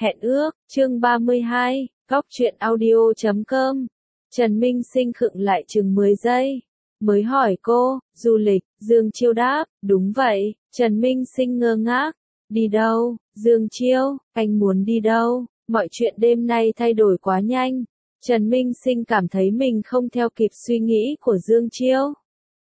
Hẹn ước, chương 32, Góc truyện audio.com. Trần Minh Sinh khựng lại chừng 10 giây, mới hỏi cô, du lịch, Dương Chiêu đáp, đúng vậy. Trần Minh Sinh ngơ ngác, đi đâu, Dương Chiêu, anh muốn đi đâu, mọi chuyện đêm nay thay đổi quá nhanh. Trần Minh Sinh cảm thấy mình không theo kịp suy nghĩ của Dương Chiêu.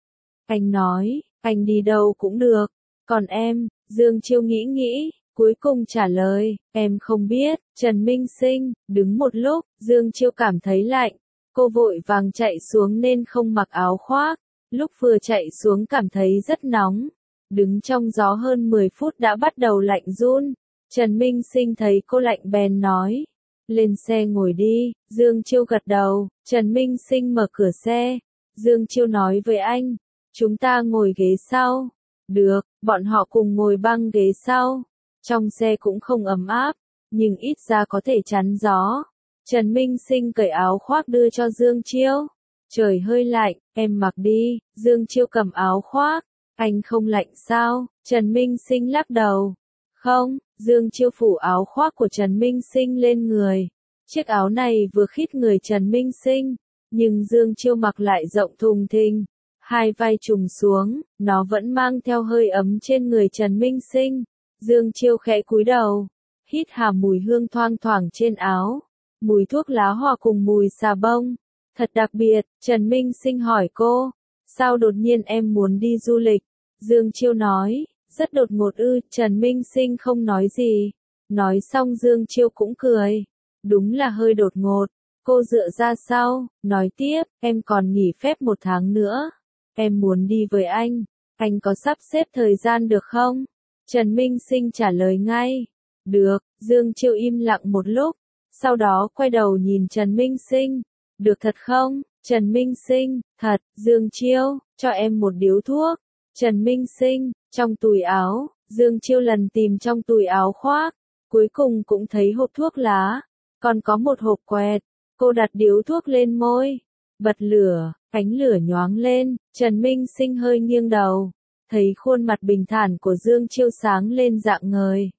Anh nói, anh đi đâu cũng được, còn em, Dương Chiêu nghĩ, cuối cùng trả lời, em không biết. Trần Minh Sinh, đứng một lúc, Dương Chiêu cảm thấy lạnh, cô vội vàng chạy xuống nên không mặc áo khoác, lúc vừa chạy xuống cảm thấy rất nóng, đứng trong gió hơn 10 phút đã bắt đầu lạnh run. Trần Minh Sinh thấy cô lạnh bèn nói, lên xe ngồi đi. Dương Chiêu gật đầu, Trần Minh Sinh mở cửa xe, Dương Chiêu nói với anh, chúng ta ngồi ghế sau. Được, bọn họ cùng ngồi băng ghế sau. Trong xe cũng không ấm áp, nhưng ít ra có thể chắn gió. Trần Minh Sinh cởi áo khoác đưa cho Dương Chiêu. Trời hơi lạnh, em mặc đi. Dương Chiêu cầm áo khoác. Anh không lạnh sao? Trần Minh Sinh lắc đầu. Không. Dương Chiêu phủ áo khoác của Trần Minh Sinh lên người. Chiếc áo này vừa khít người Trần Minh Sinh, nhưng Dương Chiêu mặc lại rộng thùng thình, hai vai trùng xuống, nó vẫn mang theo hơi ấm trên người Trần Minh Sinh. Dương Chiêu khẽ cúi đầu, hít hà mùi hương thoang thoảng trên áo, mùi thuốc lá hòa cùng mùi xà bông, thật đặc biệt. Trần Minh Sinh hỏi cô, sao đột nhiên em muốn đi du lịch? Dương Chiêu nói, rất đột ngột ư. Trần Minh Sinh không nói gì, nói xong Dương Chiêu cũng cười, đúng là hơi đột ngột. Cô dựa ra sau, nói tiếp, em còn nghỉ phép 1 tháng nữa, em muốn đi với anh có sắp xếp thời gian được không? Trần Minh Sinh trả lời ngay, được. Dương Chiêu im lặng một lúc, sau đó quay đầu nhìn Trần Minh Sinh, được thật không? Trần Minh Sinh, thật. Dương Chiêu, cho em một điếu thuốc. Trần Minh Sinh, trong túi áo. Dương Chiêu lần tìm trong túi áo khoác, cuối cùng cũng thấy hộp thuốc lá, còn có một hộp quẹt. Cô đặt điếu thuốc lên môi, bật lửa, ánh lửa nhoáng lên. Trần Minh Sinh hơi nghiêng đầu, thấy khuôn mặt bình thản của Dương Chiêu sáng lên rạng ngời.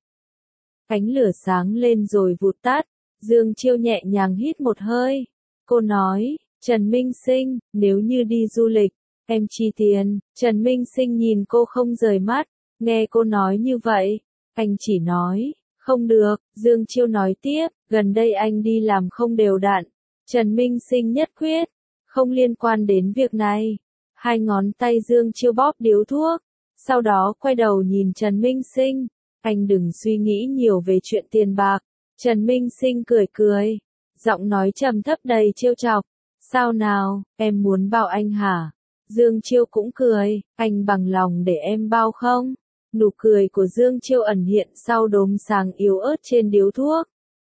Ánh lửa sáng lên rồi vụt tắt, Dương Chiêu nhẹ nhàng hít một hơi. Cô nói, Trần Minh Sinh, nếu như đi du lịch, em chi tiền. Trần Minh Sinh nhìn cô không rời mắt, nghe cô nói như vậy, anh chỉ nói, không được. Dương Chiêu nói tiếp, gần đây anh đi làm không đều đặn. Trần Minh Sinh nhất quyết, không liên quan đến việc này. Hai ngón tay Dương Chiêu bóp điếu thuốc, sau đó quay đầu nhìn Trần Minh Sinh, anh đừng suy nghĩ nhiều về chuyện tiền bạc. Trần Minh Sinh cười, giọng nói trầm thấp đầy trêu chọc, sao nào, em muốn bao anh hả? Dương Chiêu cũng cười, anh bằng lòng để em bao không? Nụ cười của Dương Chiêu ẩn hiện sau đốm sáng yếu ớt trên điếu thuốc,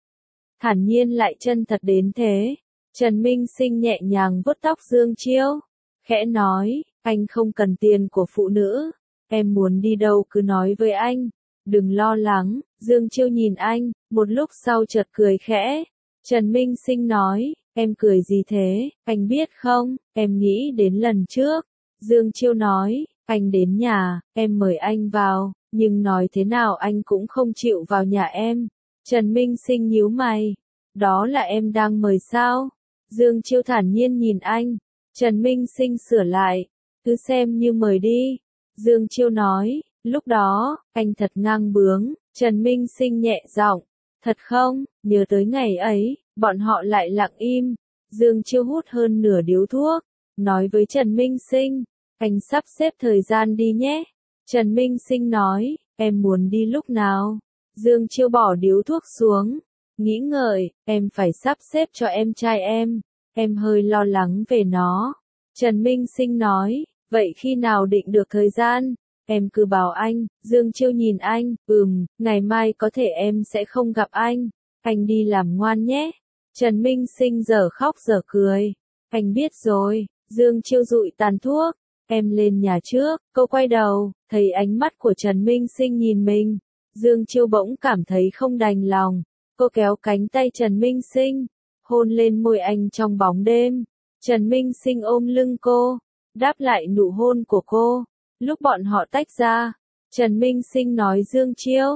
thản nhiên lại chân thật đến thế. Trần Minh Sinh nhẹ nhàng vuốt tóc Dương Chiêu, khẽ nói, anh không cần tiền của phụ nữ, em muốn đi đâu cứ nói với anh, đừng lo lắng. Dương Chiêu nhìn anh, một lúc sau chợt cười khẽ. Trần Minh Sinh nói, em cười gì thế, anh biết không, em nghĩ đến lần trước. Dương Chiêu nói, anh đến nhà, em mời anh vào, nhưng nói thế nào anh cũng không chịu vào nhà em. Trần Minh Sinh nhíu mày, đó là em đang mời sao? Dương Chiêu thản nhiên nhìn anh. Trần Minh Sinh sửa lại, cứ xem như mời đi. Dương Chiêu nói, lúc đó, anh thật ngang bướng. Trần Minh Sinh nhẹ giọng, thật không? Nhớ tới ngày ấy, bọn họ lại lặng im. Dương Chiêu hút hơn nửa điếu thuốc, nói với Trần Minh Sinh, anh sắp xếp thời gian đi nhé. Trần Minh Sinh nói, em muốn đi lúc nào? Dương Chiêu bỏ điếu thuốc xuống, nghĩ ngợi, em phải sắp xếp cho em trai em hơi lo lắng về nó. Trần Minh Sinh nói, vậy khi nào định được thời gian? Em cứ bảo anh. Dương Chiêu nhìn anh, ngày mai có thể em sẽ không gặp anh đi làm ngoan nhé. Trần Minh Sinh giờ khóc giờ cười, anh biết rồi. Dương Chiêu dụi tàn thuốc, em lên nhà trước. Cô quay đầu, thấy ánh mắt của Trần Minh Sinh nhìn mình. Dương Chiêu bỗng cảm thấy không đành lòng, cô kéo cánh tay Trần Minh Sinh, hôn lên môi anh trong bóng đêm. Trần Minh Sinh ôm lưng cô, đáp lại nụ hôn của cô. Lúc bọn họ tách ra, Trần Minh Sinh nói Dương Chiêu,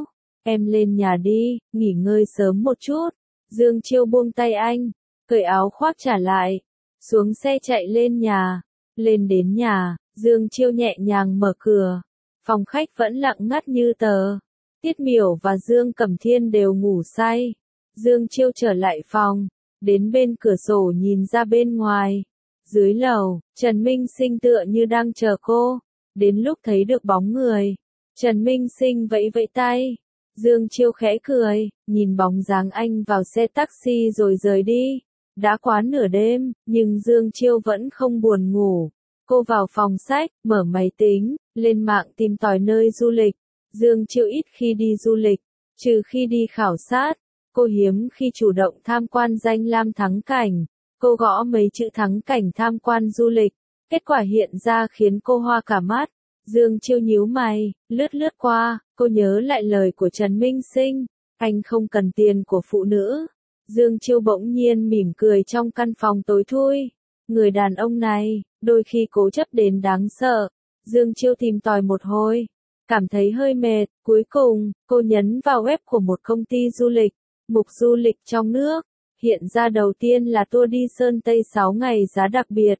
em lên nhà đi, nghỉ ngơi sớm một chút. Dương Chiêu buông tay anh, cởi áo khoác trả lại, xuống xe chạy lên nhà. Lên đến nhà, Dương Chiêu nhẹ nhàng mở cửa. Phòng khách vẫn lặng ngắt như tờ. Tiết Miểu và Dương Cẩm Thiên đều ngủ say. Dương Chiêu trở lại phòng, đến bên cửa sổ nhìn ra bên ngoài. Dưới lầu, Trần Minh Sinh tựa như đang chờ cô. Đến lúc thấy được bóng người, Trần Minh Sinh vẫy vẫy tay. Dương Chiêu khẽ cười, nhìn bóng dáng anh vào xe taxi rồi rời đi. Đã quá nửa đêm, nhưng Dương Chiêu vẫn không buồn ngủ. Cô vào phòng sách, mở máy tính, lên mạng tìm tòi nơi du lịch. Dương Chiêu ít khi đi du lịch, trừ khi đi khảo sát. Cô hiếm khi chủ động tham quan danh lam thắng cảnh. Cô gõ mấy chữ thắng cảnh tham quan du lịch. Kết quả hiện ra khiến cô hoa cả mắt. Dương Chiêu nhíu mày, lướt lướt qua, cô nhớ lại lời của Trần Minh Sinh. Anh không cần tiền của phụ nữ. Dương Chiêu bỗng nhiên mỉm cười trong căn phòng tối thui. Người đàn ông này, đôi khi cố chấp đến đáng sợ. Dương Chiêu tìm tòi một hồi, cảm thấy hơi mệt. Cuối cùng, cô nhấn vào web của một công ty du lịch. Mục du lịch trong nước. Hiện ra đầu tiên là tour đi Sơn Tây 6 ngày giá đặc biệt.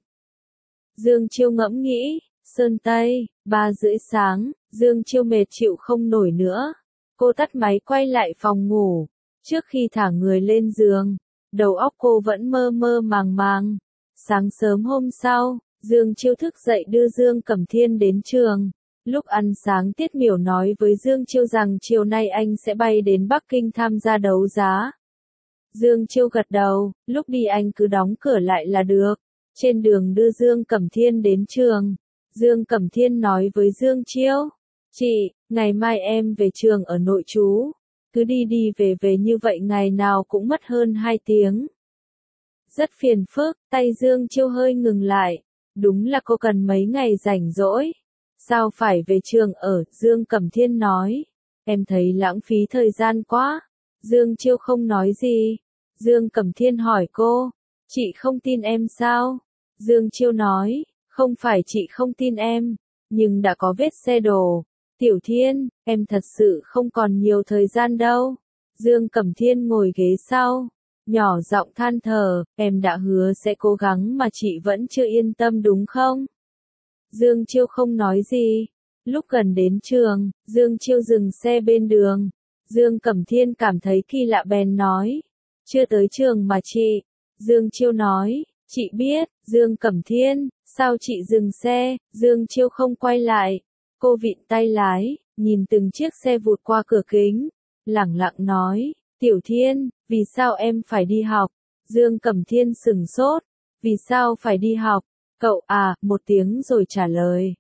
Dương Chiêu ngẫm nghĩ, Sơn Tây, 3 rưỡi sáng, Dương Chiêu mệt chịu không nổi nữa. Cô tắt máy quay lại phòng ngủ. Trước khi thả người lên giường, đầu óc cô vẫn mơ mơ màng màng. Sáng sớm hôm sau, Dương Chiêu thức dậy đưa Dương Cẩm Thiên đến trường. Lúc ăn sáng Tiết Miểu nói với Dương Chiêu rằng chiều nay anh sẽ bay đến Bắc Kinh tham gia đấu giá. Dương Chiêu gật đầu, lúc đi anh cứ đóng cửa lại là được. Trên đường đưa Dương Cẩm Thiên đến trường, Dương Cẩm Thiên nói với Dương Chiêu, chị, ngày mai em về trường ở nội trú. Cứ đi đi về về như vậy ngày nào cũng mất hơn 2 tiếng. Rất phiền phức, tay Dương Chiêu hơi ngừng lại. Đúng là cô cần mấy ngày rảnh rỗi. Sao phải về trường ở, Dương Cẩm Thiên nói. Em thấy lãng phí thời gian quá. Dương Chiêu không nói gì. Dương Cẩm Thiên hỏi cô, chị không tin em sao? Dương Chiêu nói, không phải chị không tin em, nhưng đã có vết xe đổ. Tiểu Thiên, em thật sự không còn nhiều thời gian đâu. Dương Cẩm Thiên ngồi ghế sau, nhỏ giọng than thở, em đã hứa sẽ cố gắng mà chị vẫn chưa yên tâm đúng không? Dương Chiêu không nói gì. Lúc gần đến trường, Dương Chiêu dừng xe bên đường. Dương Cẩm Thiên cảm thấy kỳ lạ bèn nói, chưa tới trường mà chị. Dương Chiêu nói, chị biết. Dương Cẩm Thiên, sao chị dừng xe? Dương Chiêu không quay lại. Cô vịn tay lái, nhìn từng chiếc xe vụt qua cửa kính, lẳng lặng nói, Tiểu Thiên, vì sao em phải đi học? Dương Cẩm Thiên sửng sốt, vì sao phải đi học? Cậu à, một tiếng rồi trả lời,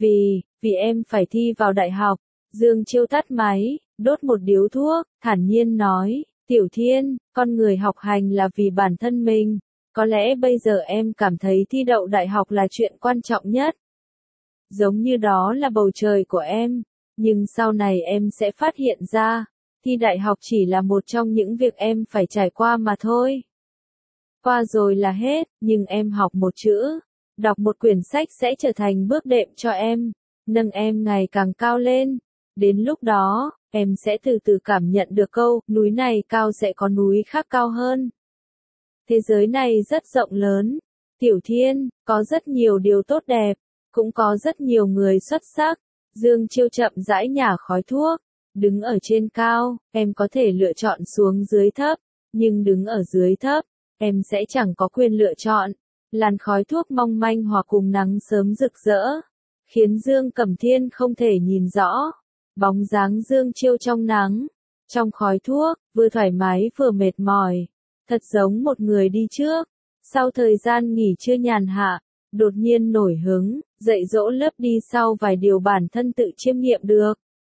vì em phải thi vào đại học. Dương Chiêu tắt máy, đốt một điếu thuốc, thản nhiên nói, Tiểu Thiên, con người học hành là vì bản thân mình. Có lẽ bây giờ em cảm thấy thi đậu đại học là chuyện quan trọng nhất. Giống như đó là bầu trời của em. Nhưng sau này em sẽ phát hiện ra, thi đại học chỉ là một trong những việc em phải trải qua mà thôi. Qua rồi là hết, nhưng em học một chữ, đọc một quyển sách sẽ trở thành bước đệm cho em, nâng em ngày càng cao lên. Đến lúc đó, em sẽ từ từ cảm nhận được câu, núi này cao sẽ có núi khác cao hơn. Thế giới này rất rộng lớn. Tiểu Thiên, có rất nhiều điều tốt đẹp, cũng có rất nhiều người xuất sắc. Dương Chiêu chậm rãi nhả khói thuốc. Đứng ở trên cao, em có thể lựa chọn xuống dưới thấp, nhưng đứng ở dưới thấp, em sẽ chẳng có quyền lựa chọn. Làn khói thuốc mong manh hòa cùng nắng sớm rực rỡ, khiến Dương Cẩm Thiên không thể nhìn rõ bóng dáng Dương Chiêu trong nắng, trong khói thuốc, vừa thoải mái vừa mệt mỏi, thật giống một người đi trước, sau thời gian nghỉ trưa nhàn hạ, đột nhiên nổi hứng, dạy dỗ lớp đi sau vài điều bản thân tự chiêm nghiệm được.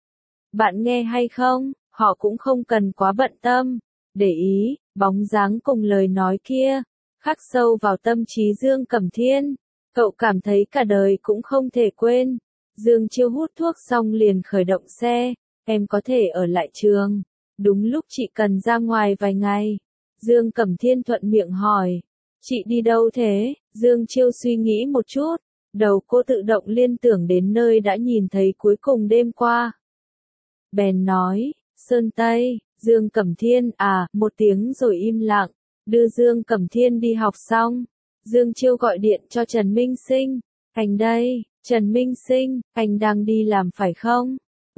Bạn nghe hay không? Họ cũng không cần quá bận tâm, để ý, bóng dáng cùng lời nói kia, khắc sâu vào tâm trí Dương Cẩm Thiên. Cậu cảm thấy cả đời cũng không thể quên. Dương Chiêu hút thuốc xong liền khởi động xe, em có thể ở lại trường. Đúng lúc chị cần ra ngoài vài ngày. Dương Cẩm Thiên thuận miệng hỏi, chị đi đâu thế? Dương Chiêu suy nghĩ một chút, đầu cô tự động liên tưởng đến nơi đã nhìn thấy cuối cùng đêm qua. Bèn nói, Sơn Tây, Dương Cẩm Thiên, một tiếng rồi im lặng, đưa Dương Cẩm Thiên đi học xong. Dương Chiêu gọi điện cho Trần Minh Sinh, anh đây, Trần Minh Sinh, anh đang đi làm phải không?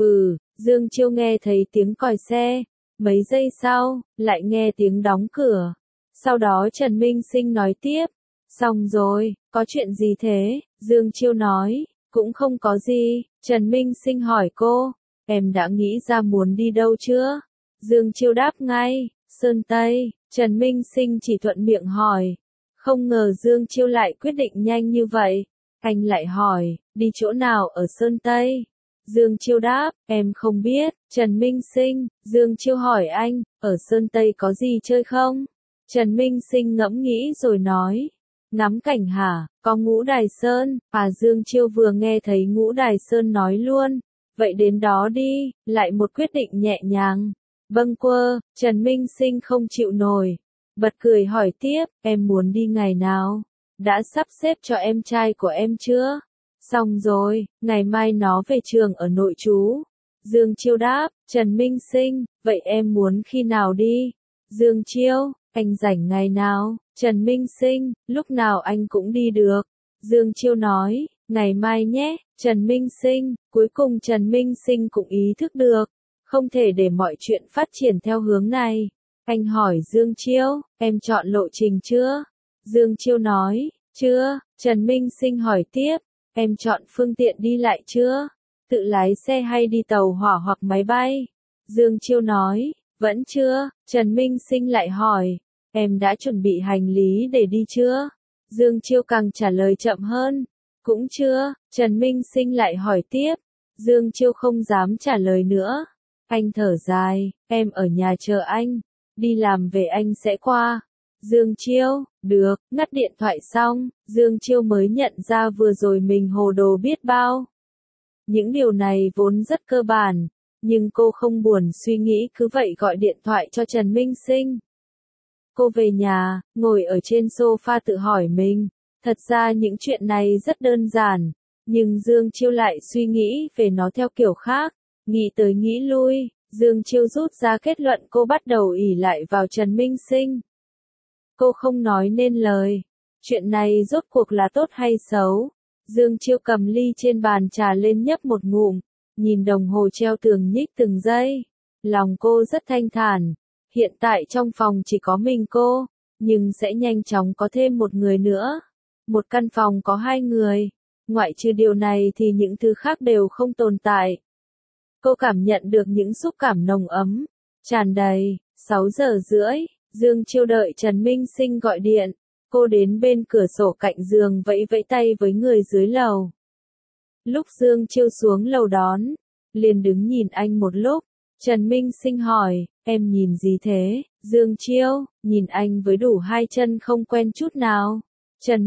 Dương Chiêu nghe thấy tiếng còi xe, mấy giây sau, lại nghe tiếng đóng cửa. Sau đó Trần Minh Sinh nói tiếp, xong rồi, có chuyện gì thế? Dương Chiêu nói, cũng không có gì. Trần Minh Sinh hỏi cô, em đã nghĩ ra muốn đi đâu chưa? Dương Chiêu đáp ngay, Sơn Tây. Trần Minh Sinh chỉ thuận miệng hỏi. Không ngờ Dương Chiêu lại quyết định nhanh như vậy. Anh lại hỏi, đi chỗ nào ở Sơn Tây? Dương Chiêu đáp, em không biết. Trần Minh Sinh, Dương Chiêu hỏi anh, ở Sơn Tây có gì chơi không? Trần Minh Sinh ngẫm nghĩ rồi nói, ngắm cảnh hả, có Ngũ Đài Sơn. Dương Chiêu vừa nghe thấy Ngũ Đài Sơn nói luôn, vậy đến đó đi, lại một quyết định nhẹ nhàng. Bâng quơ, Trần Minh Sinh không chịu nổi, bật cười hỏi tiếp, em muốn đi ngày nào? Đã sắp xếp cho em trai của em chưa? Xong rồi, ngày mai nó về trường ở nội trú. Dương Chiêu đáp, Trần Minh Sinh, vậy em muốn khi nào đi? Dương Chiêu, anh rảnh ngày nào? Trần Minh Sinh, lúc nào anh cũng đi được. Dương Chiêu nói, ngày mai nhé. Trần Minh Sinh, cuối cùng Trần Minh Sinh cũng ý thức được, không thể để mọi chuyện phát triển theo hướng này. Anh hỏi Dương Chiêu, em chọn lộ trình chưa? Dương Chiêu nói, chưa. Trần Minh Sinh hỏi tiếp, em chọn phương tiện đi lại chưa? Tự lái xe hay đi tàu hỏa hoặc máy bay? Dương Chiêu nói, vẫn chưa. Trần Minh Sinh lại hỏi, em đã chuẩn bị hành lý để đi chưa? Dương Chiêu càng trả lời chậm hơn, cũng chưa. Trần Minh Sinh lại hỏi tiếp, Dương Chiêu không dám trả lời nữa. Anh thở dài, em ở nhà chờ anh, đi làm về anh sẽ qua. Dương Chiêu, được. Ngắt điện thoại xong, Dương Chiêu mới nhận ra vừa rồi mình hồ đồ biết bao. Những điều này vốn rất cơ bản, nhưng cô không buồn suy nghĩ cứ vậy gọi điện thoại cho Trần Minh Sinh. Cô về nhà, ngồi ở trên sofa tự hỏi mình, thật ra những chuyện này rất đơn giản, nhưng Dương Chiêu lại suy nghĩ về nó theo kiểu khác, nghĩ tới nghĩ lui, Dương Chiêu rút ra kết luận cô bắt đầu ỷ lại vào Trần Minh Sinh. Cô không nói nên lời, chuyện này rốt cuộc là tốt hay xấu? Dương Chiêu cầm ly trên bàn trà lên nhấp một ngụm, nhìn đồng hồ treo tường nhích từng giây. Lòng cô rất thanh thản, hiện tại trong phòng chỉ có mình cô, nhưng sẽ nhanh chóng có thêm một người nữa. Một căn phòng có hai người, ngoại trừ điều này thì những thứ khác đều không tồn tại. Cô cảm nhận được những xúc cảm nồng ấm, tràn đầy. 6 giờ rưỡi, Dương Chiêu đợi Trần Minh Sinh gọi điện. Cô đến bên cửa sổ cạnh giường vẫy vẫy tay với người dưới lầu. Lúc Dương Chiêu xuống lầu đón, liền đứng nhìn anh một lúc. Trần Minh Sinh hỏi, em nhìn gì thế? Dương Chiêu, nhìn anh với đủ hai chân không quen chút nào. Trần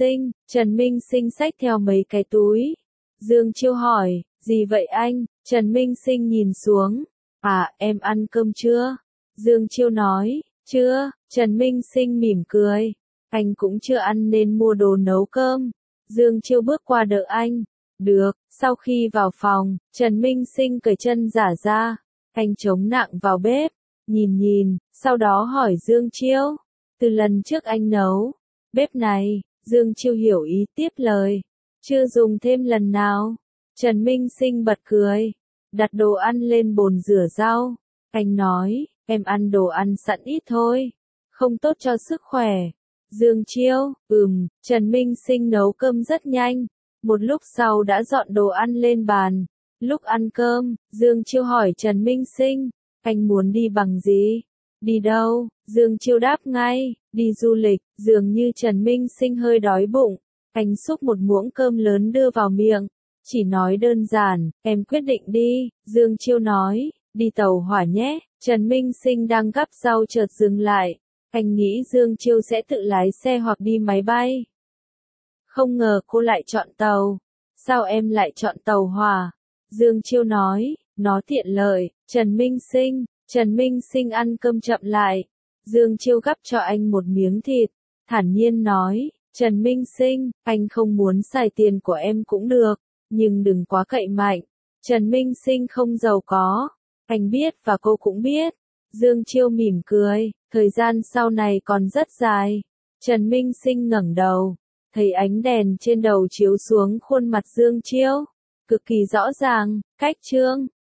Minh Sinh xách theo mấy cái túi. Dương Chiêu hỏi, gì vậy anh? Trần Minh Sinh nhìn xuống. Em ăn cơm chưa? Dương Chiêu nói, chưa. Trần Minh Sinh mỉm cười. Anh cũng chưa ăn nên mua đồ nấu cơm. Dương Chiêu bước qua đỡ anh. Được. Sau khi vào phòng, Trần Minh Sinh cởi chân giả ra. Anh chống nặng vào bếp. Nhìn, sau đó hỏi Dương Chiêu. Từ lần trước anh nấu bếp này, Dương Chiêu hiểu ý tiếp lời. Chưa dùng thêm lần nào. Trần Minh Sinh bật cười. Đặt đồ ăn lên bồn rửa rau. Anh nói, em ăn đồ ăn sẵn ít thôi. Không tốt cho sức khỏe. Dương Chiêu, Trần Minh Sinh nấu cơm rất nhanh. Một lúc sau đã dọn đồ ăn lên bàn. Lúc ăn cơm, Dương Chiêu hỏi Trần Minh Sinh, anh muốn đi bằng gì? Đi đâu? Dương Chiêu đáp ngay, đi du lịch. Dường như Trần Minh Sinh hơi đói bụng. Anh xúc một muỗng cơm lớn đưa vào miệng. Chỉ nói đơn giản, em quyết định đi. Dương Chiêu nói, đi tàu hỏa nhé. Trần Minh Sinh đang gắp rau chợt dừng lại. Anh nghĩ Dương Chiêu sẽ tự lái xe hoặc đi máy bay. Không ngờ cô lại chọn tàu. Sao em lại chọn tàu hỏa? Dương Chiêu nói, nó tiện lợi. Trần Minh Sinh ăn cơm chậm lại. Dương Chiêu gắp cho anh một miếng thịt. Thản nhiên nói, Trần Minh Sinh, anh không muốn xài tiền của em cũng được, nhưng đừng quá cậy mạnh. Trần Minh Sinh không giàu có, Anh biết và cô cũng biết. Dương Chiêu mỉm cười, thời gian sau này còn rất dài. Trần Minh Sinh ngẩng đầu, thấy ánh đèn trên đầu chiếu xuống khuôn mặt Dương Chiêu, cực kỳ rõ ràng, cách trương.